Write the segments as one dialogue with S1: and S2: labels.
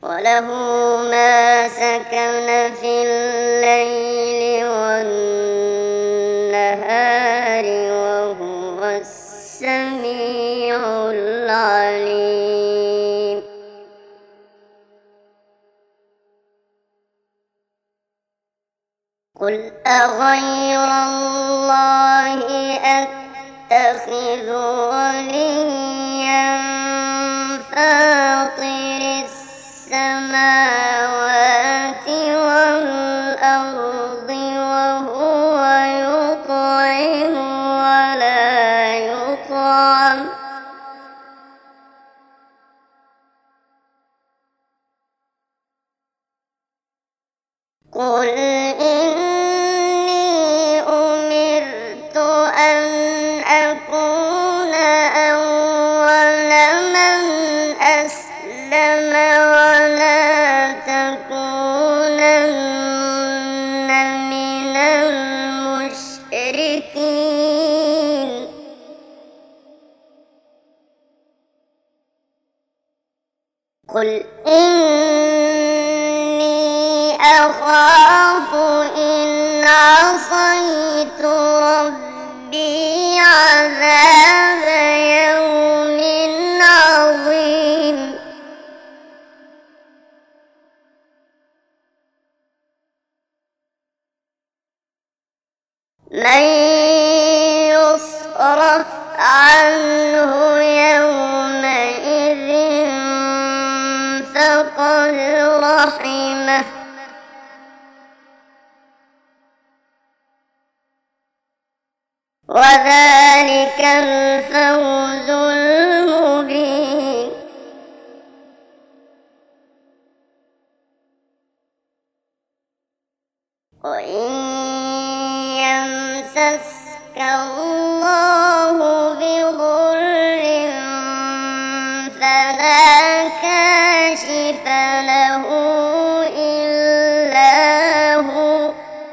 S1: وله ما سكن في الليل والنهار وهو السميع العليم. قل أغير الله أتخذ وليا فاطر السماوات والأرض وهو يطعم ولا يطعم قل إني أمرت أن أكون أول من أسلم ولا تكونن من المشركين. قل إني أخاف إن عصيت ربي عذاب يوم عظيم. من يصرف عنه يومئذ فقد رحمه وذلك الفوز المبين. وإن يمسسك الله بضر فلا كاشف له إلا هو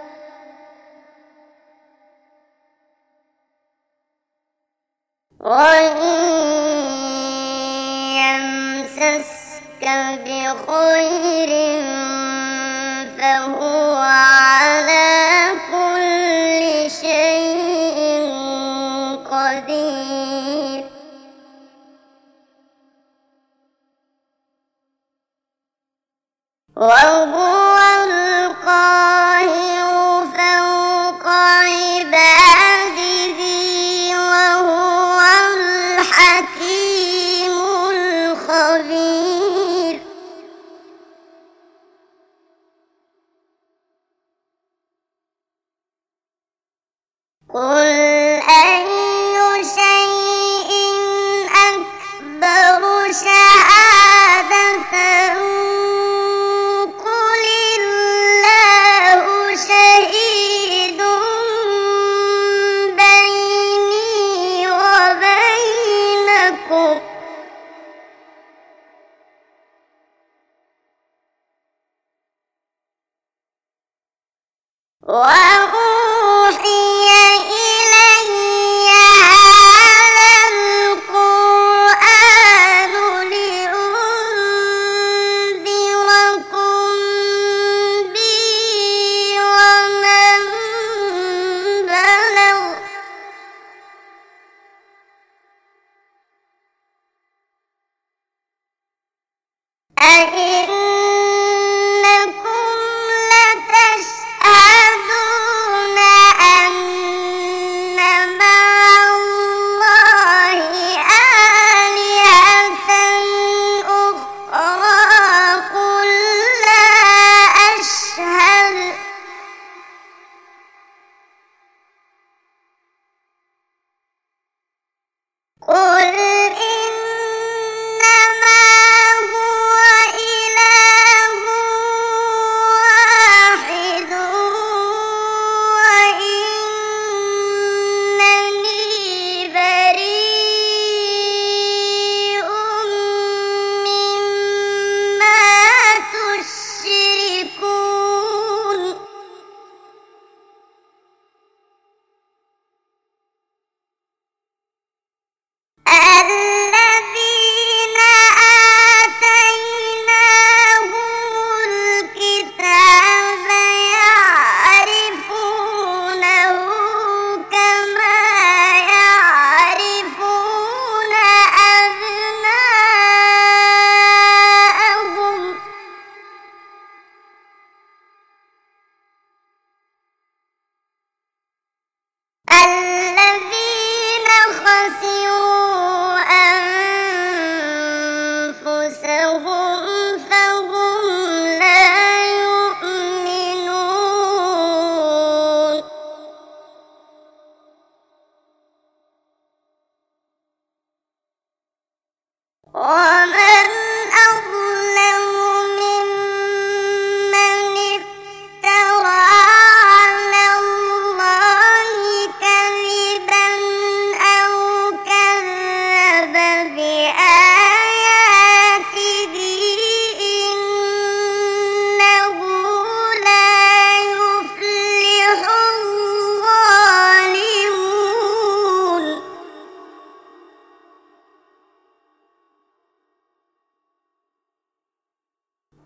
S1: وإن يمسسك بخير فهو على كل شيء قدير. وهو القاهر فوق عباده وهو الحكيم الخبير. قل أي شيء أكبر شهادة قل الله شهيد بيني وبينكم وأوحي إلي هذا القرآن لأنذركم به ومن بلغ أئنكم لتشهدون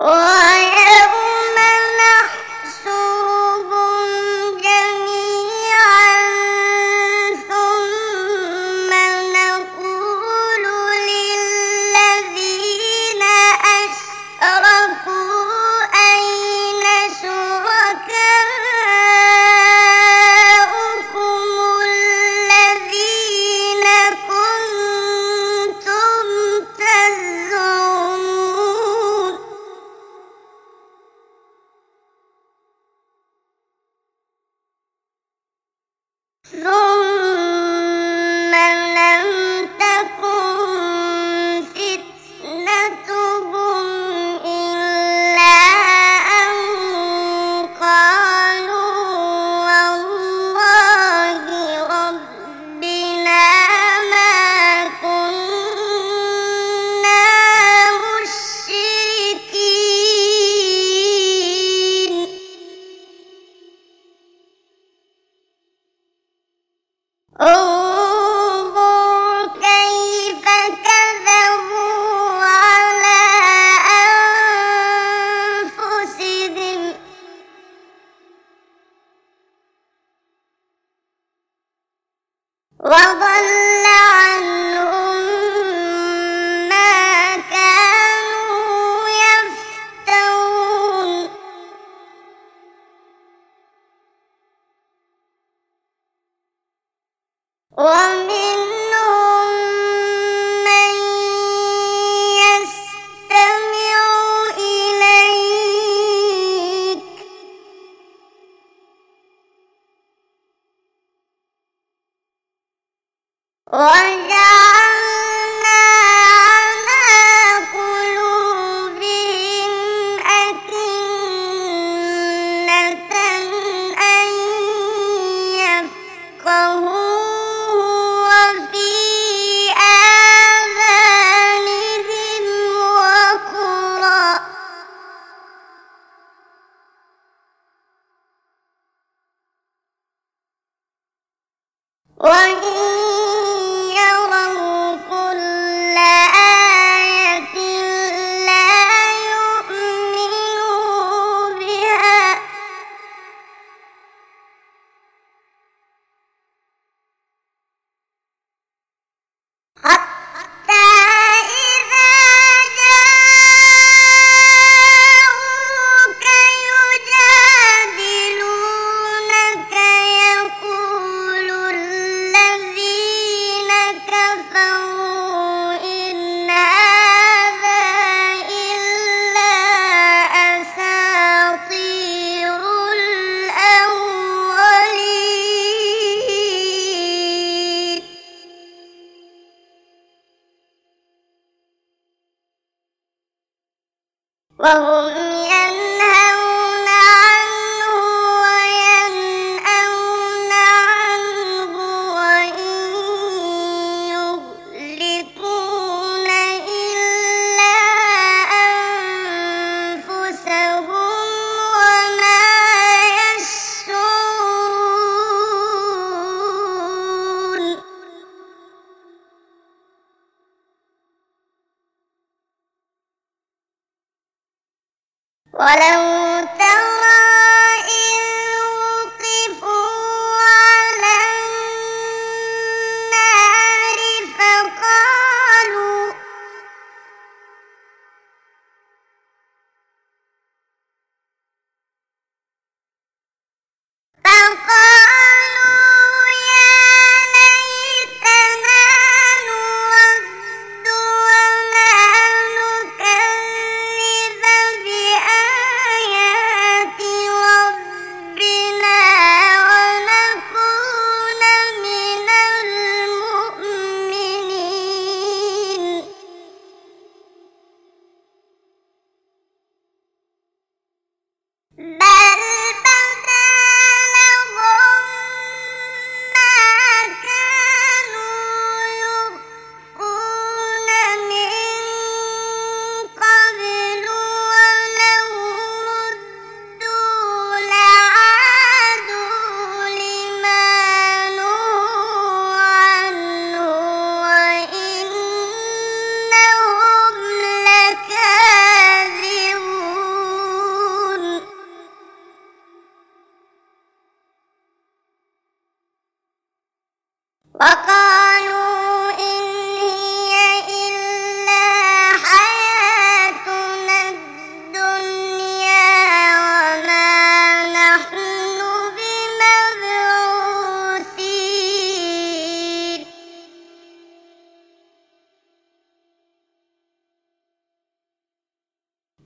S1: ويوم نحشرهم جميعا ثم نقول للذين أشركوا أين شركاؤكم الذين كنتم تزعمون ثم لم تكن فتنتهم إلا أن قالوا والله ربنا ما كنا مشركين انظر كيف كذبوا على أنفسهم وضل عنهم ما كانوا يفترون ومنهم من يستمع إليك وجعلنا على قلوبهم أكنة أن يفقهوه وفي آذانهم وقرا وإن يروا كل آية لا يؤمنوا بها حتى إذا جاءوك يجادلونك يقول الذين كفروا إن هذا إلا أساطير الأولين وهم ينهون عنه وينأون عنه وإن يهلكون إلا أنفسهم وما يشعرون ولو ترى إذ وقفوا على النار فقالوا يا ليتنا نرد ولا نكذب بآيات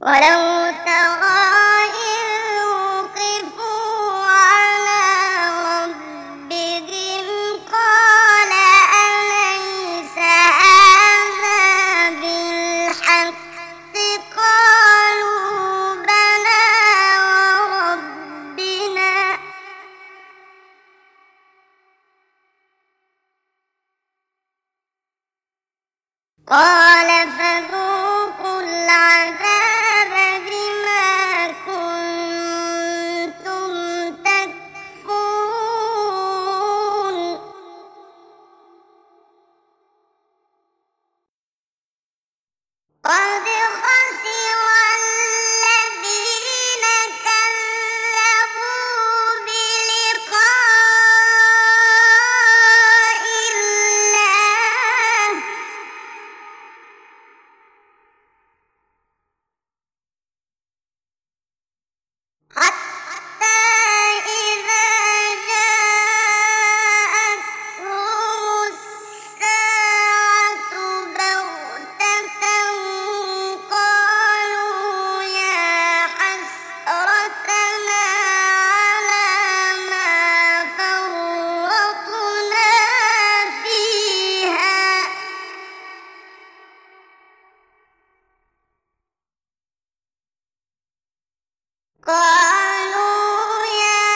S1: ولو ترى إذ وقفوا على ربهم قال أليس هذا بالحق قالوا بلى وربنا قال فذوقوا العذاب بما كنتم تكفرون قد خسر الذين كذبوا بلقاء الله حتى إذا جاءتهم الساعة بغتة قالوا يا حسرتنا على ما فرطنا فيها قالوا يا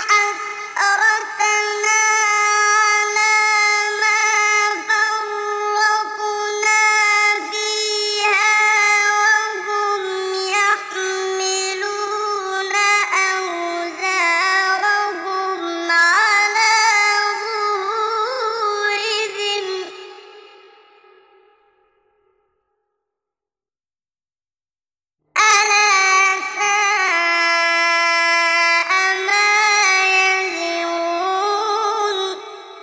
S1: حسرتنا على ما فرطنا فيها وهم يحملون أوزارهم على ظهورهم ألا ساء ما يزرون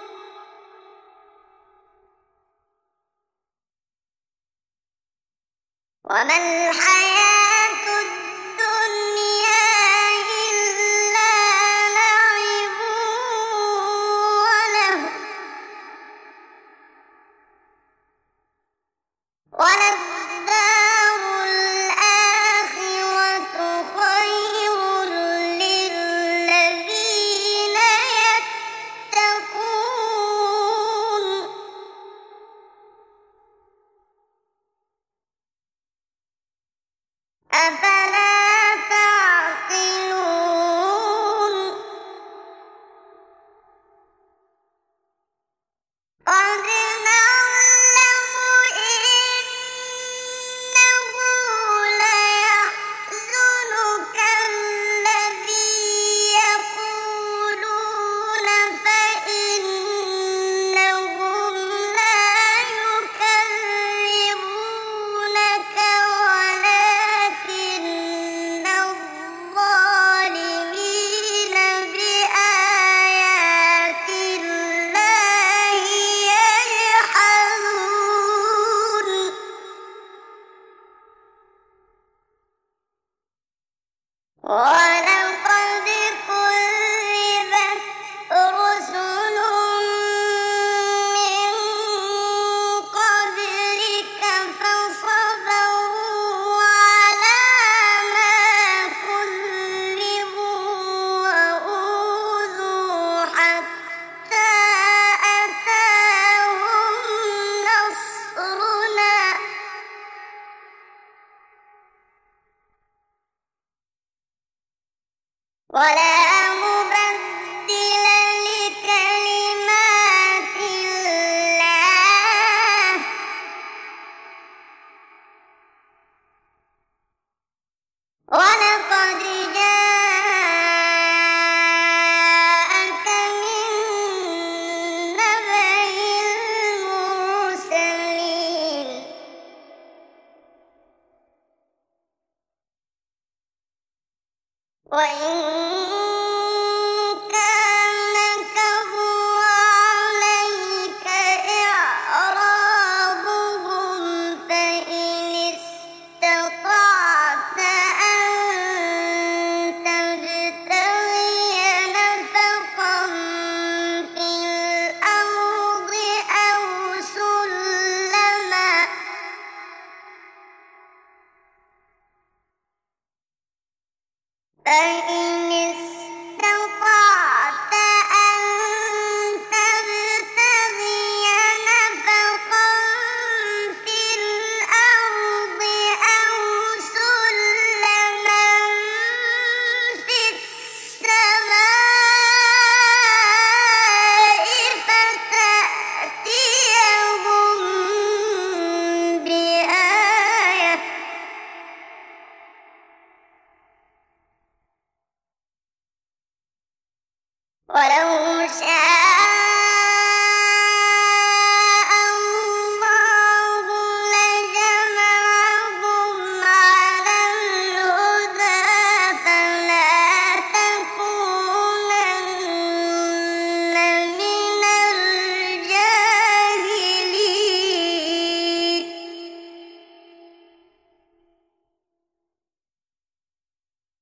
S1: وما الحياة الدنيا إلا لعب ولهو وللدار الآخرة خير للذين يتقون أفلا تعقلون قد نعلم إنه ليحزنك الذي يقولون فإنهم لا يكذبونك ولكن الظالمين بآيات الله يجحدون ولقد كذبت رسل من قبلك فصبروا على ما كذبوا وأوذوا حتى أتاهم نصرنا ولا مبدل لكلمات الله ولقد جاءك من نبأ المرسلين وإن كان كبر عليك إعراضهم فإن استطعت أن تبتغي نفقا في الأرض أو سلما. فإن